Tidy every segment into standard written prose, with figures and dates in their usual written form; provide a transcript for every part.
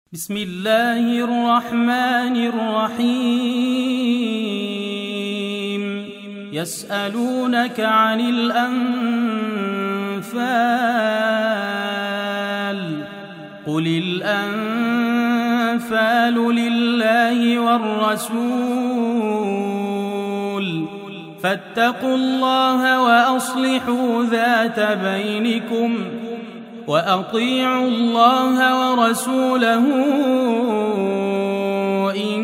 بسم الله الرحمن الرحيم يسألونك عن الأنفال قل الأنفال لله والرسول فاتقوا الله وأصلحوا ذات بينكم وأطيعوا الله ورسوله إن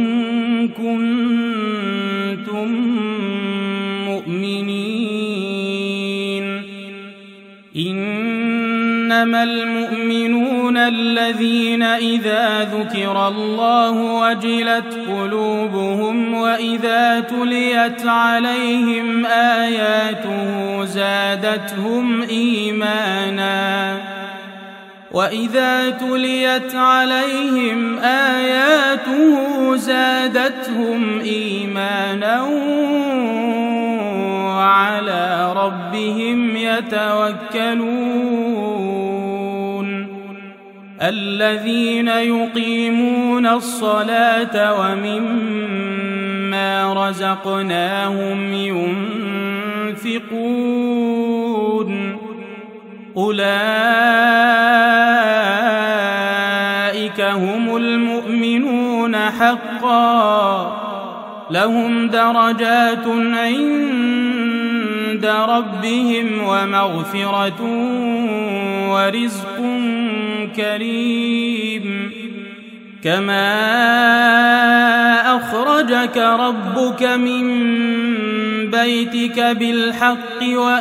كنتم مؤمنين إنما المؤمنون الذين إذا ذكر الله وجلت قلوبهم وإذا تليت عليهم آياته زادتهم إيمانا وعلى ربهم يتوكلون الذين يقيمون الصلاة ومما رزقناهم ينفقون أولئك هم المؤمنون حقا لهم درجات عند ربهم ومغفرة ورزق كريم كما أخرجك ربك من بيتك بالحق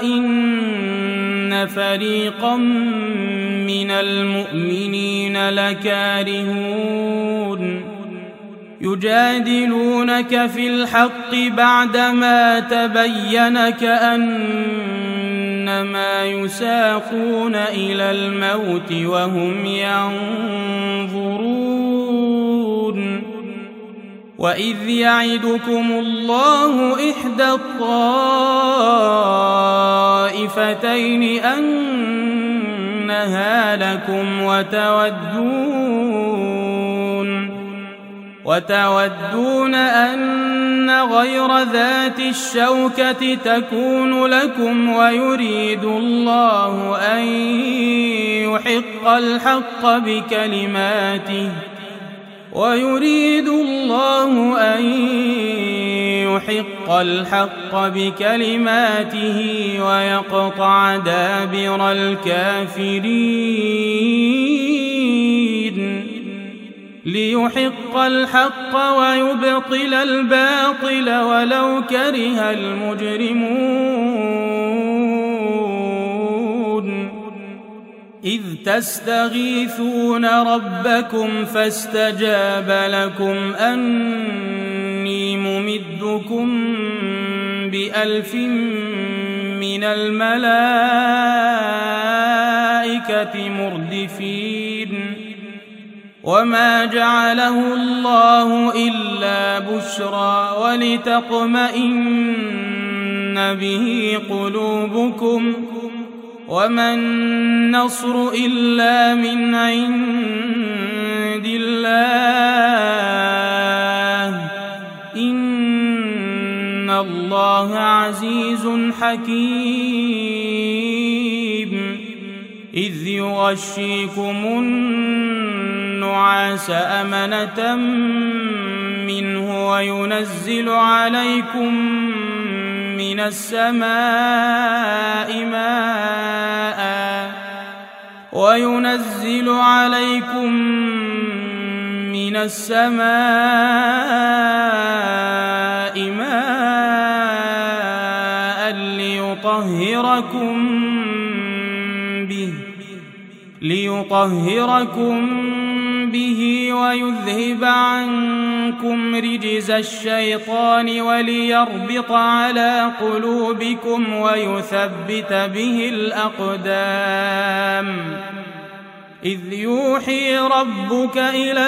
وإن فريقا من المؤمنين لكارهون يجادلونك في الحق بعدما تبين كأنما يساقون إلى الموت وهم ينظرون وإذ يعدكم الله إحدى الطائفتين أنها لكم وتودون أن غير ذات الشوكة تكون لكم ويريد الله أن يحق الحق بكلماته ويقطع دابر الكافرين ليحق الحق ويبطل الباطل ولو كره المجرمون إذ تستغيثون ربكم فاستجاب لكم أني ممدكم ب1000 من الملائكة مردفين وما جعله الله إلا بشرى ولتطمئن به قلوبكم وما النصر إلا من عند الله إن الله عزيز حكيم إذ يغشيكم النعاس أمنة منه وينزل عليكم من السماء ماء ليطهركم به ويذهب عنكم رجز الشيطان وليربط على قلوبكم ويثبت به الأقدام إذ يوحي ربك إلى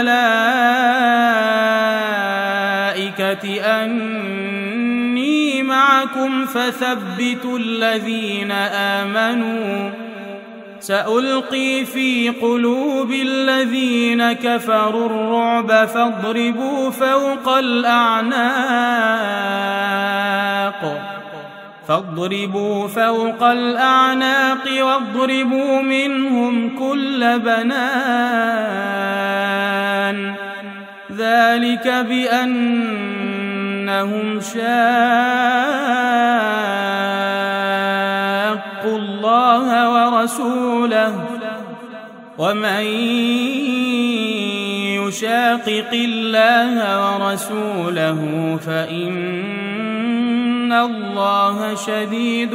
الملائكة أني معكم فثبتوا الذين آمنوا سألقي في قلوب الذين كفروا الرعب فاضربوا فوق الأعناق واضربوا منهم كل بنان ذلك بأنهم شاقوا الله ورسوله ومن يشاقق الله ورسوله فإن الله شديد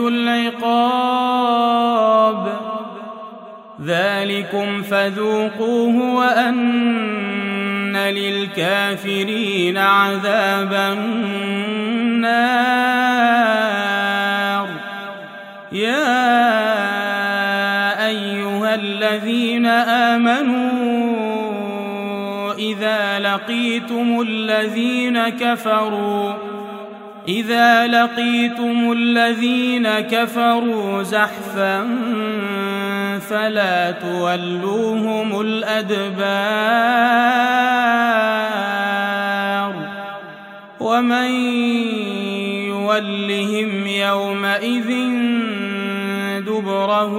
العقاب ذلكم فذوقوه وأن للكافرين عذاب النار يا أيها الذين آمنوا إذا لقيتم الذين كفروا زحفا فلا تولوهم الأدبار ومن يولهم يومئذ دبره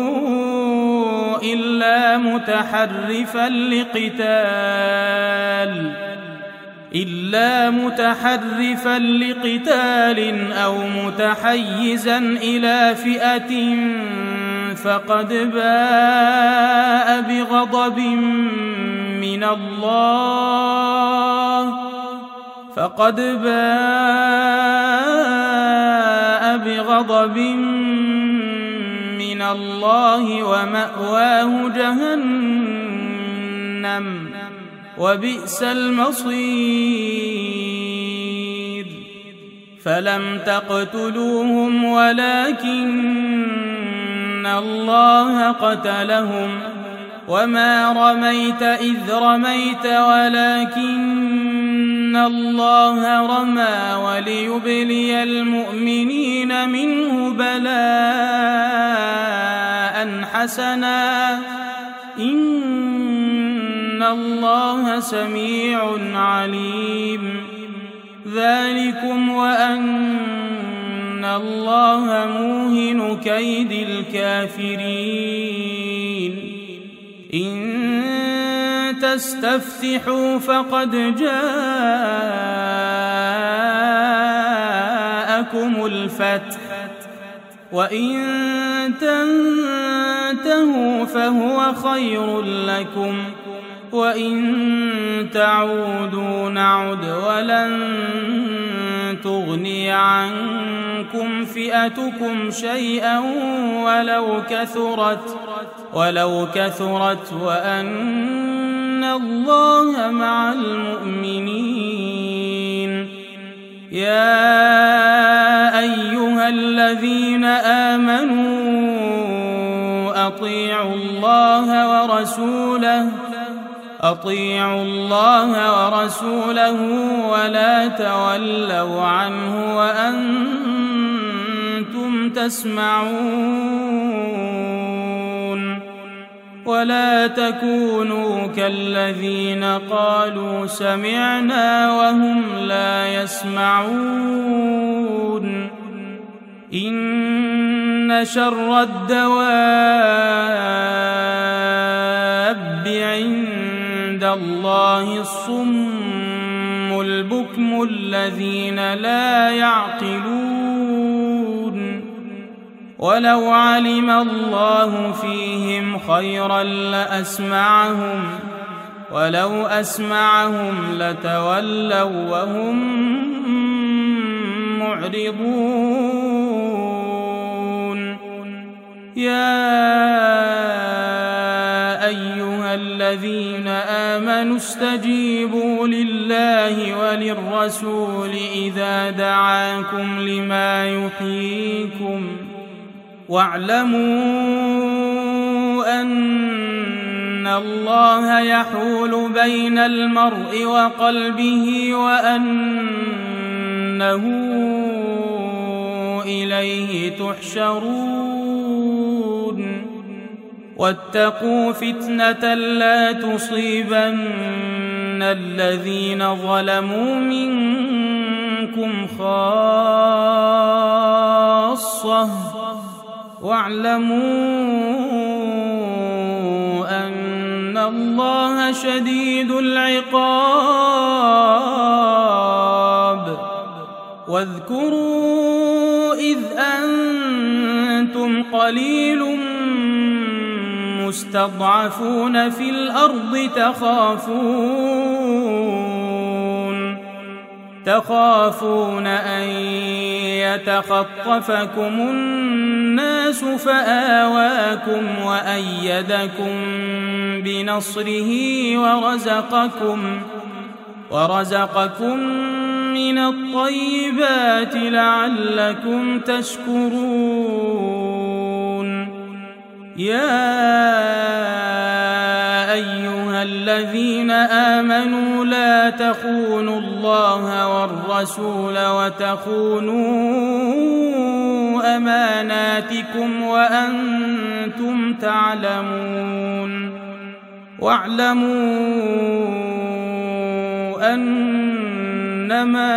إلا متحرفا لقتال أو متحيزا إلى فئة فقد باء بغضب من الله ومأواه جهنم وبئس المصير فلم تقتلوهم ولكن الله قتلهم وما رميت إذ رميت ولكن الله رمى وليبلي المؤمنين منه بلاء حسنا إن الله سميع عليم ذلكم وأن الله موهن كيد الكافرين إن تستفتحوا فقد جاءكم الفتح وإن تنتهوا فهو خير لكم وإن تعودوا نعد ولن تغني عنكم فئتكم شيئا ولو كثرت وأن الله مع المؤمنين يا أيها الذين آمنوا أطيعوا الله ورسوله ولا تولوا عنه وأنتم تسمعون ولا تكونوا كالذين قالوا سمعنا وهم لا يسمعون إن شر الدواب عند الله الصم البكم الذين لا يعقلون ولو علم الله فيهم خيرا لأسمعهم ولو أسمعهم لتولوا وهم معرضون يا أيها الذين آمنوا استجيبوا لله وللرسول إذا دعاكم لما يحييكم واعلموا أن الله يحول بين المرء وقلبه وأنه إليه تحشرون واتقوا فتنة لا تصيبن الذين ظلموا منكم خاصة واعلموا أن الله شديد العقاب. واذكروا إذ أنتم قليل مستضعفون في الأرض تخافون أن يتخطفكم الناس فآواكم وأيدكم بنصره ورزقكم من الطيبات لعلكم تشكرون. يا أيها الذين آمنوا لا تخونوا الله والرسول وتخونوا أماناتكم وأنتم تعلمون. واعلموا أنما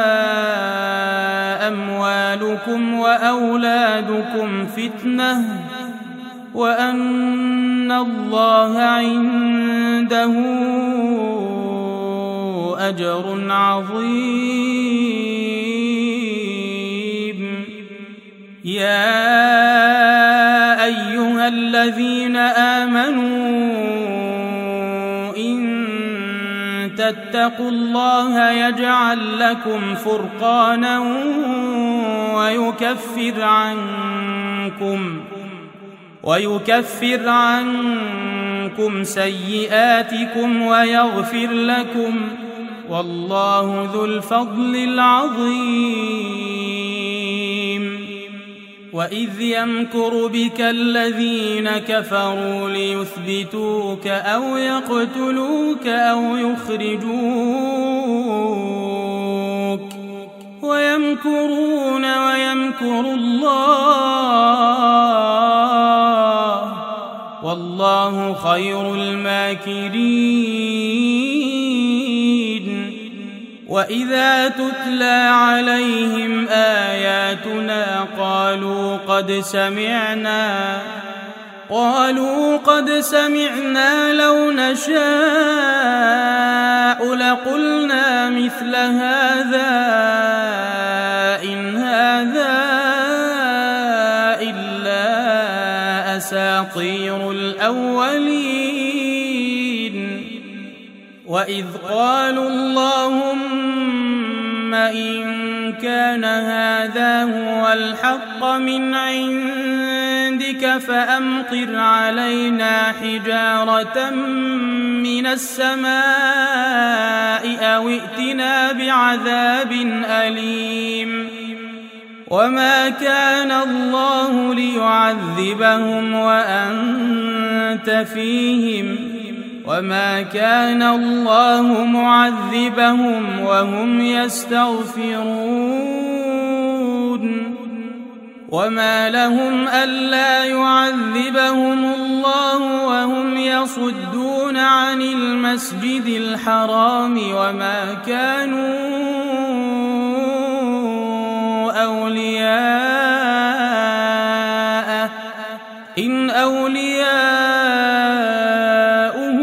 أموالكم وأولادكم فتنة وأن الله عنده أجر عظيم. يا أيها الذين آمنوا إن تتقوا الله يجعل لكم فرقانا ويكفر عنكم سيئاتكم ويغفر لكم والله ذو الفضل العظيم. وإذ يمكر بك الذين كفروا ليثبتوك أو يقتلوك أو يخرجوك ويمكرون ويمكر الله والله خير الماكرين. وإذا تتلى عليهم آياتنا قالوا قد سمعنا لو نشاء لقلنا مثل هذا إن هذا إلا أساطير الأولين. وإذ قالوا اللهم إن كان هذا هو الحق من عندك فأمطر علينا حجارة من السماء أو ائتنا بعذاب أليم. وما كان الله ليعذبهم وأنت فيهم وما كان الله معذبهم وهم يستغفرون. وما لهم ألا يعذبهم الله وهم يصدون عن المسجد الحرام وما كانوا أولياءه إن أولياؤه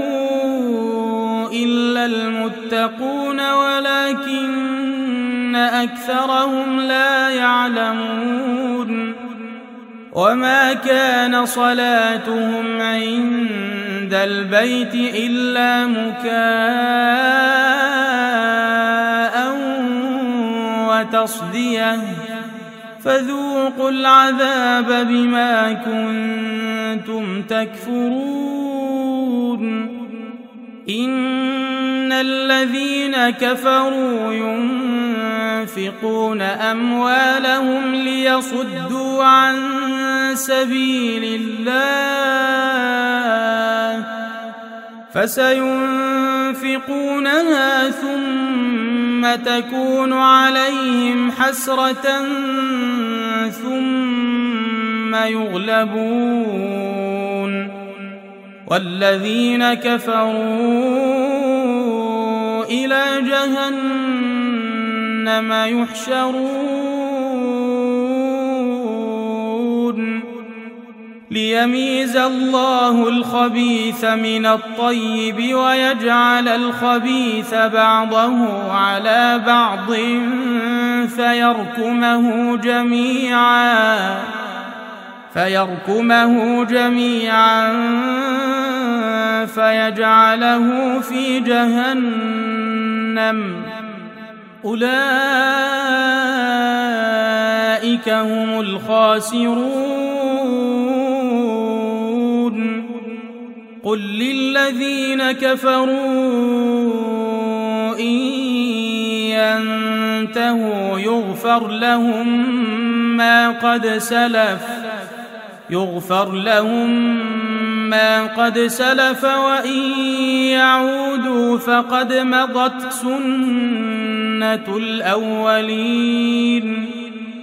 إلا المتقون ولكن أكثرهم لا يعلمون. وما كان صلاتهم عند البيت إلا مكاء وتصدية فذوقوا العذاب بما كنتم تكفرون. إن الذين كفروا ينفقون أموالهم ليصدوا عن سبيل الله فسينفقونها ثم تكون عليهم حسرة ثم يغلبون والذين كفروا إلى جهنم يحشرون ليميز الله الخبيث من الطيب ويجعل الخبيث بعضه على بعض فيركمه جميعا فيجعله في جهنم أولئك هم الخاسرون قل للذين كفروا إن ينتهوا يغفر لهم ما قد سلف وإن يعودوا فقد مضت سنة الأولين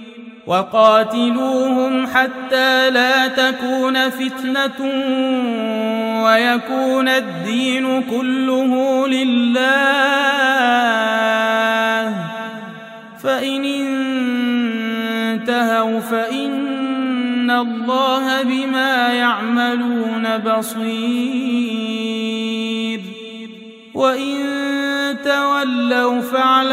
وقاتلوهم حتى لا تكون فتنة ويكون الدين كله لله فإن انتهوا فإن الله بما يعملون بصير وإن تولوا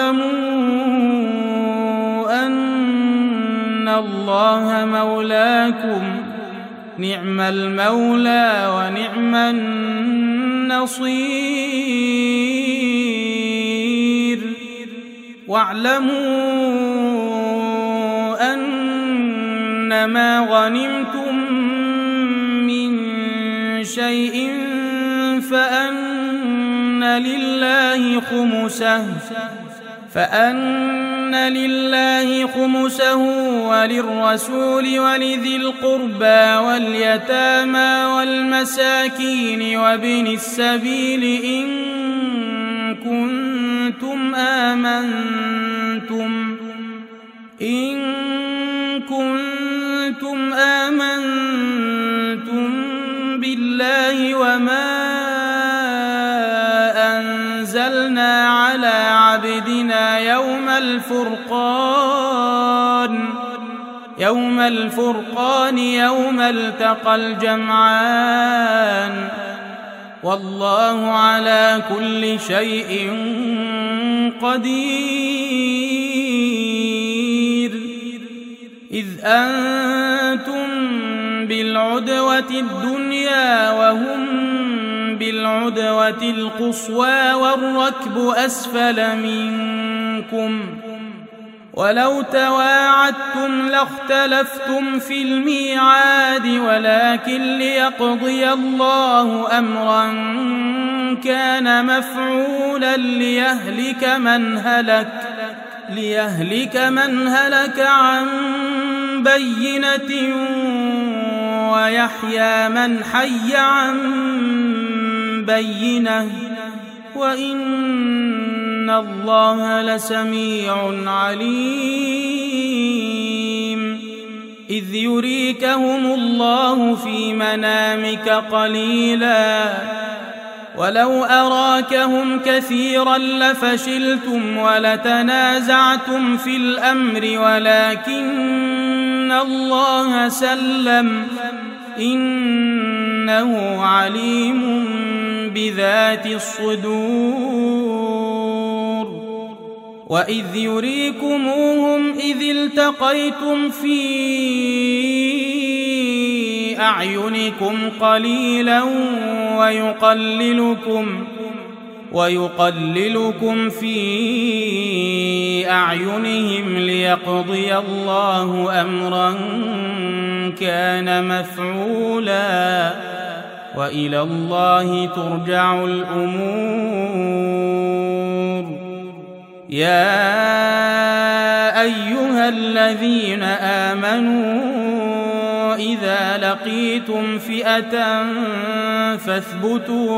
فاعلموا أن الله مولاكم نعم المولى ونعم النصير واعلموا أنما غنمتم من شيء فأن لله خمسه وللرسول ولذي القربى واليتامى والمساكين وابن السبيل إن كنتم آمنتم بالله وما أنزلنا على عبدنا يوم الفرقان يوم التقى الجمعان والله على كل شيء قدير إذ أنتم بالعدوة الدنيا وهم بالعدوة القصوى والركب أسفل منكم ولو تواعدتم لاختلفتم في الميعاد ولكن ليقضي الله أمرا كان مفعولا ليهلك من هلك عن بينة ويحيى من حي عن بينة وإن الله لسميع عليم إذ يريكهم الله في منامك قليلا ولو أراكهم كثيرا لفشلتم ولتنازعتم في الأمر ولكن الله سلم إنه عليم بذات الصدور وإذ يريكموهم إذ التقيتم في أعينكم قليلا ويقللكم في أعينهم ليقضي الله أمرا كان مفعولا وإلى الله ترجع الأمور يا أيها الذين آمنوا إذا لقيتم فئة فاثبتوا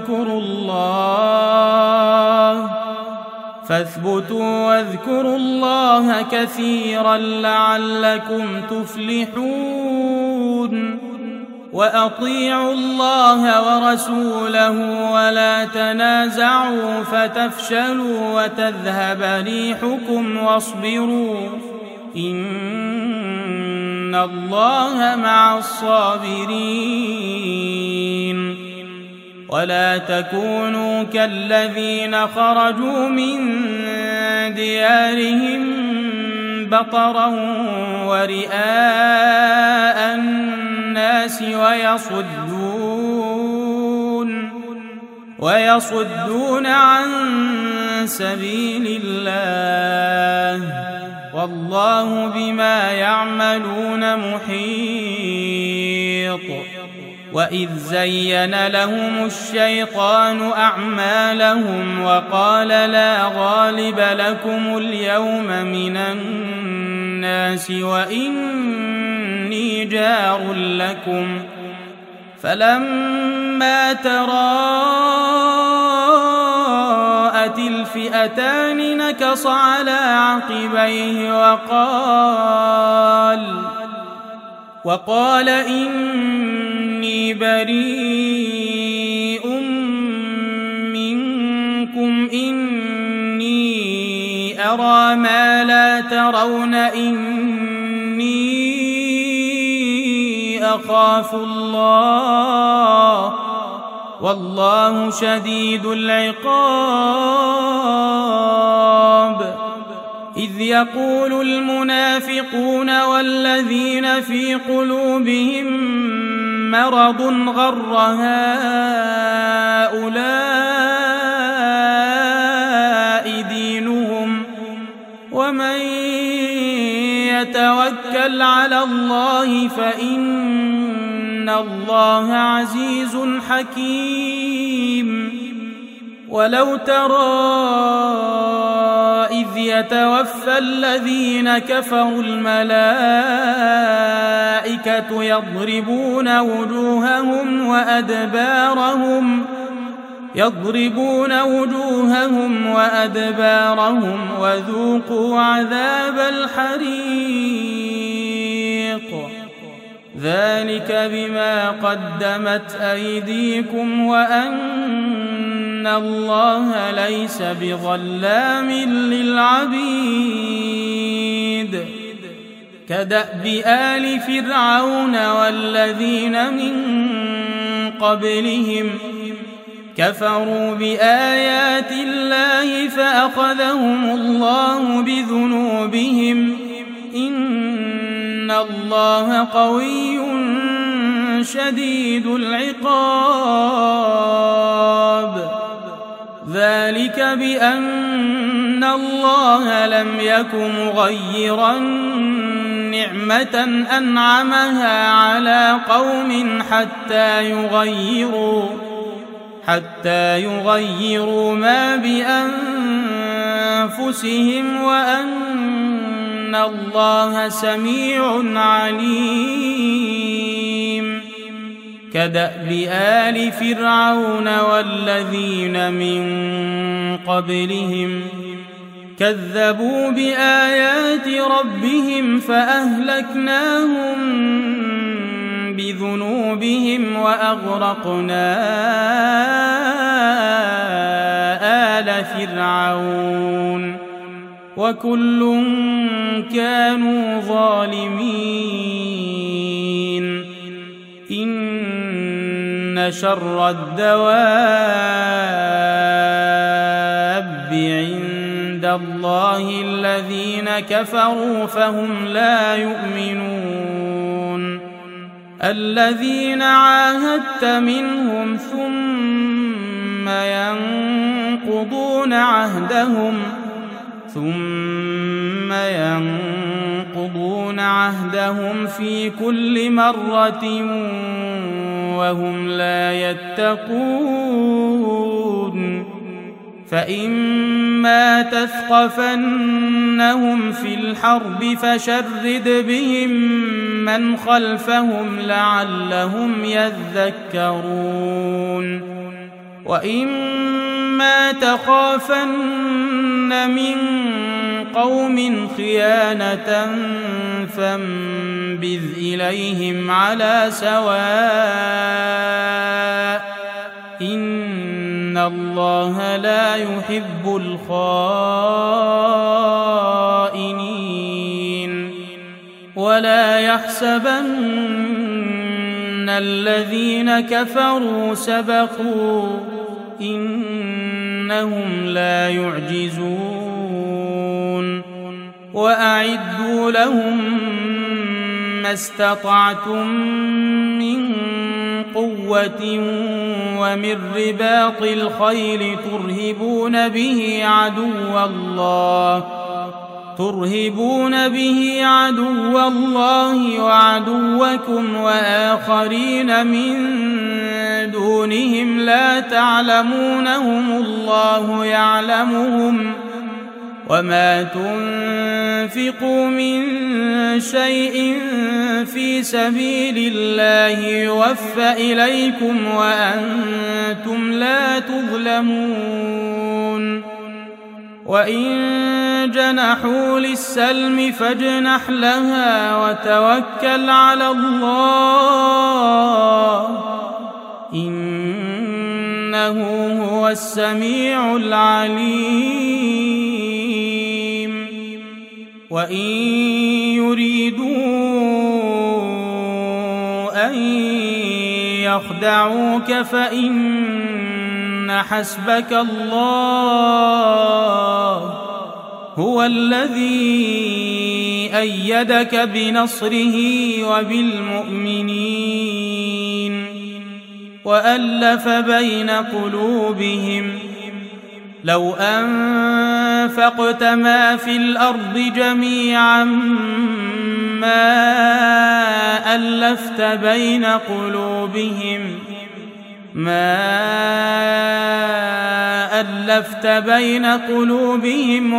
واذكروا الله كثيرا لعلكم تفلحون وأطيعوا الله ورسوله ولا تنازعوا فتفشلوا وتذهب ريحكم واصبروا إن الله مع الصابرين ولا تكونوا كالذين خرجوا من ديارهم بطرا ورئاء الناس ويصدون عن سبيل الله والله بما يعملون محيط وإذ زين لهم الشيطان أعمالهم وقال لا غالب لكم اليوم من الناس وإني جار لكم فلما تراءت الفئتان نكص على عقبيه وقال إني بريء منكم إني أرى ما لا ترون إني أخاف الله والله شديد العقاب إذ يقول المنافقون والذين في قلوبهم مرض غر هؤلاء دينهم ومن يتوكل على الله فإن الله عزيز حكيم ولو ترى إذ يتوفى الذين كفروا الملائكة يضربون وجوههم وأدبارهم وذوقوا عذاب الحريق ذلك بما قدمت أيديكم وأن الله ليس بظلام للعبيد كدأب آل فرعون والذين من قبلهم كفروا بآيات الله فأخذهم الله بذنوبهم إن الله قوي شديد العقاب ذلك بأن الله لم يك مغيرا نعمة أنعمها على قوم حتى يغيروا ما بأنفسهم وأن الله سميع عليم كدأب آل فرعون والذين من قبلهم كذبوا بآيات ربهم فأهلكناهم بذنوبهم وأغرقنا آل فرعون وكل كانوا ظالمين إن شر الدواب عند الله الذين كفروا فهم لا يؤمنون الذين عاهدت منهم ثم ينقضون عهدهم في كل مرة وهم لا يتقون فإما تثقفنهم في الحرب فشرد بهم من خلفهم لعلهم يذكرون وإما تخافن من قوم خيانة فانبذ إليهم على سواء إن الله لا يحب الخائنين ولا يحسبن الذين كفروا سبقوا إنهم لا يعجزون وأعدوا لهم ما استطعتم من قوة ومن رباط الخيل ترهبون به عدو الله وعدوكم وآخرين من دونهم لا تعلمونهم الله يعلمهم وما تنفقوا من شيء في سبيل الله يوفى إليكم وأنتم لا تظلمون وإن جنحوا للسلم فاجنح لها وتوكل على الله إنه هو السميع العليم وإن يريدوا أن يخدعوك فإن حسبك الله هو الذي أيدك بنصره وبالمؤمنين وألف بين قلوبهم لو أنفقت ما في الأرض جميعا ما ألفت بين قلوبهم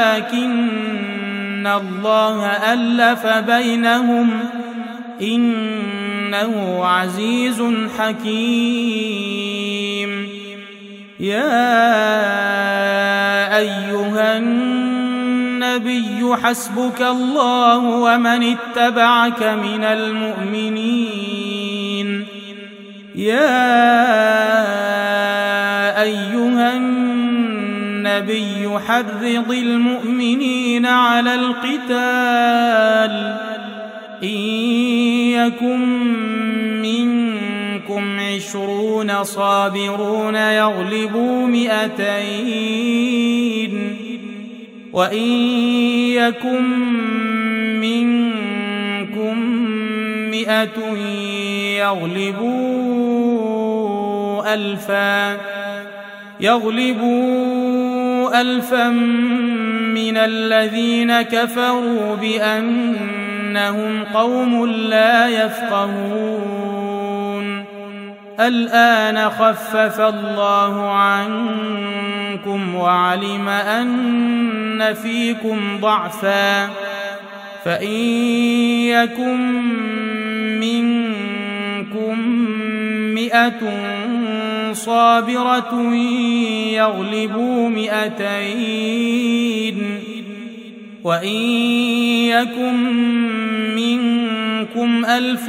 ولكن الله ألف بينهم إنه عزيز حكيم يا أيها النبي حسبك الله ومن اتبعك من المؤمنين يا أيها النبي حرض المؤمنين على القتال إن يكن منكم 20 صابرون يغلبوا 200 وإن يكن منكم 100 يغلبوا 1000 من الذين كفروا بأنهم قوم لا يفقهون الآن خفف الله عنكم وعلم أن فيكم ضعفا فإن يكن منكم 100 صابرة يغلبوا 200 وإن يكن منكم 1000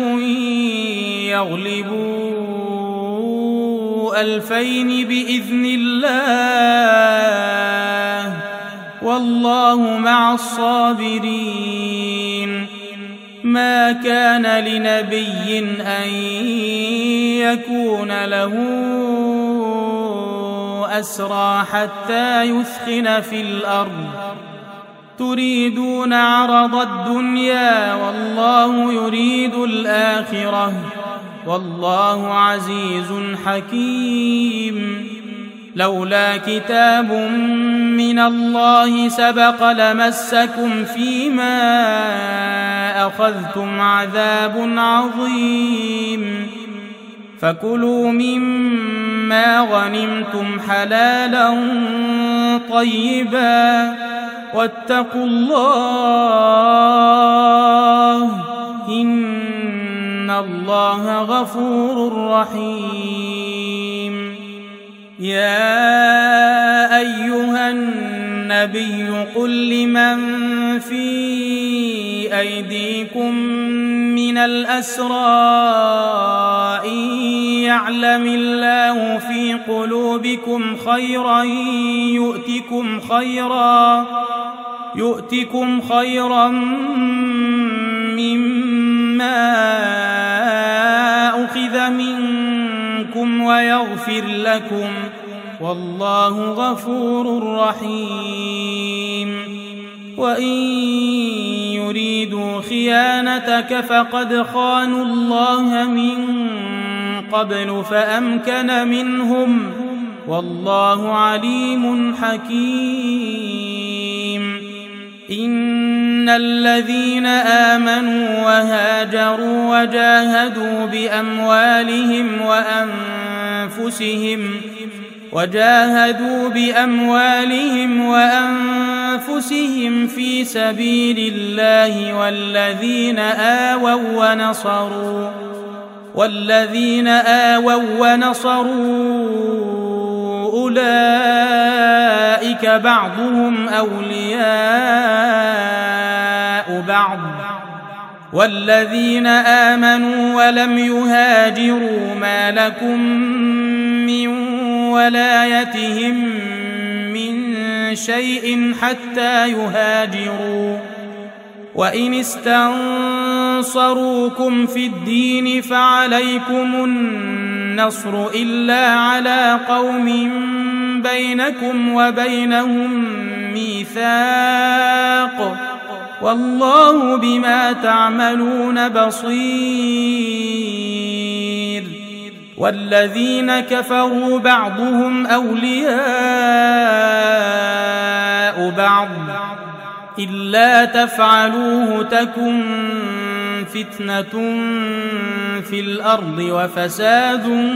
يغلبوا 2000 بإذن الله والله مع الصابرين ما كان لنبي أن يكون له أسرى حتى يثخن في الأرض تريدون عرض الدنيا والله يريد الآخرة والله عزيز حكيم لولا كتاب من الله سبق لمسكم فيما أخذتم عذاب عظيم فكلوا مما غنمتم حلالا طيبا واتقوا الله إن الله غفور رحيم يا النبي قل لمن في أيديكم من الأسرى إن يعلم الله في قلوبكم خيرا يؤتكم خيرا مما أخذ منكم ويغفر لكم والله غفور رحيم. وإن يريدوا خيانتك فقد خانوا الله من قبل فأمكن منهم والله عليم حكيم. إن الذين آمنوا وهاجروا وجاهدوا بأموالهم وأنفسهم في سبيل الله والذين آووا ونصروا أولئك بعضهم أولياء بعض والذين آمنوا ولم يهاجروا ما لكم من ولايتهم من شيء حتى يهاجروا. وإن استنصروكم في الدين فعليكم النصر إلا على قوم بينكم وبينهم ميثاق والله بما تعملون بصير. والذين كفروا بعضهم أولياء بعض إلا تفعلوه تكن فتنة في الأرض وفساد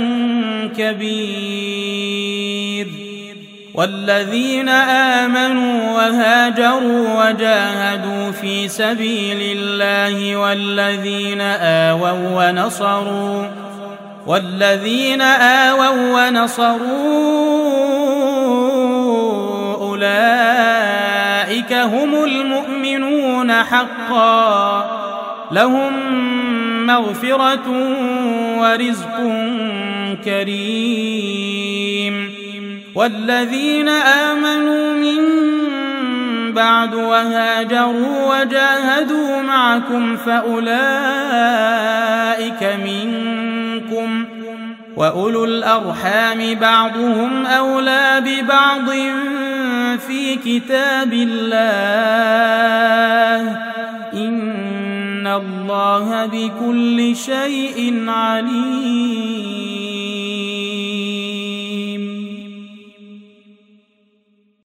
كبير. والذين آمنوا وهاجروا وجاهدوا في سبيل الله والذين آووا ونصروا أولئك هم المؤمنون حقا لهم مغفرة ورزق كريم. والذين آمنوا من بعد وهاجروا وجاهدوا معكم فأولئك منكم وأولو الأرحام بعضهم أولى ببعض في كتاب الله إن الله بكل شيء عليم.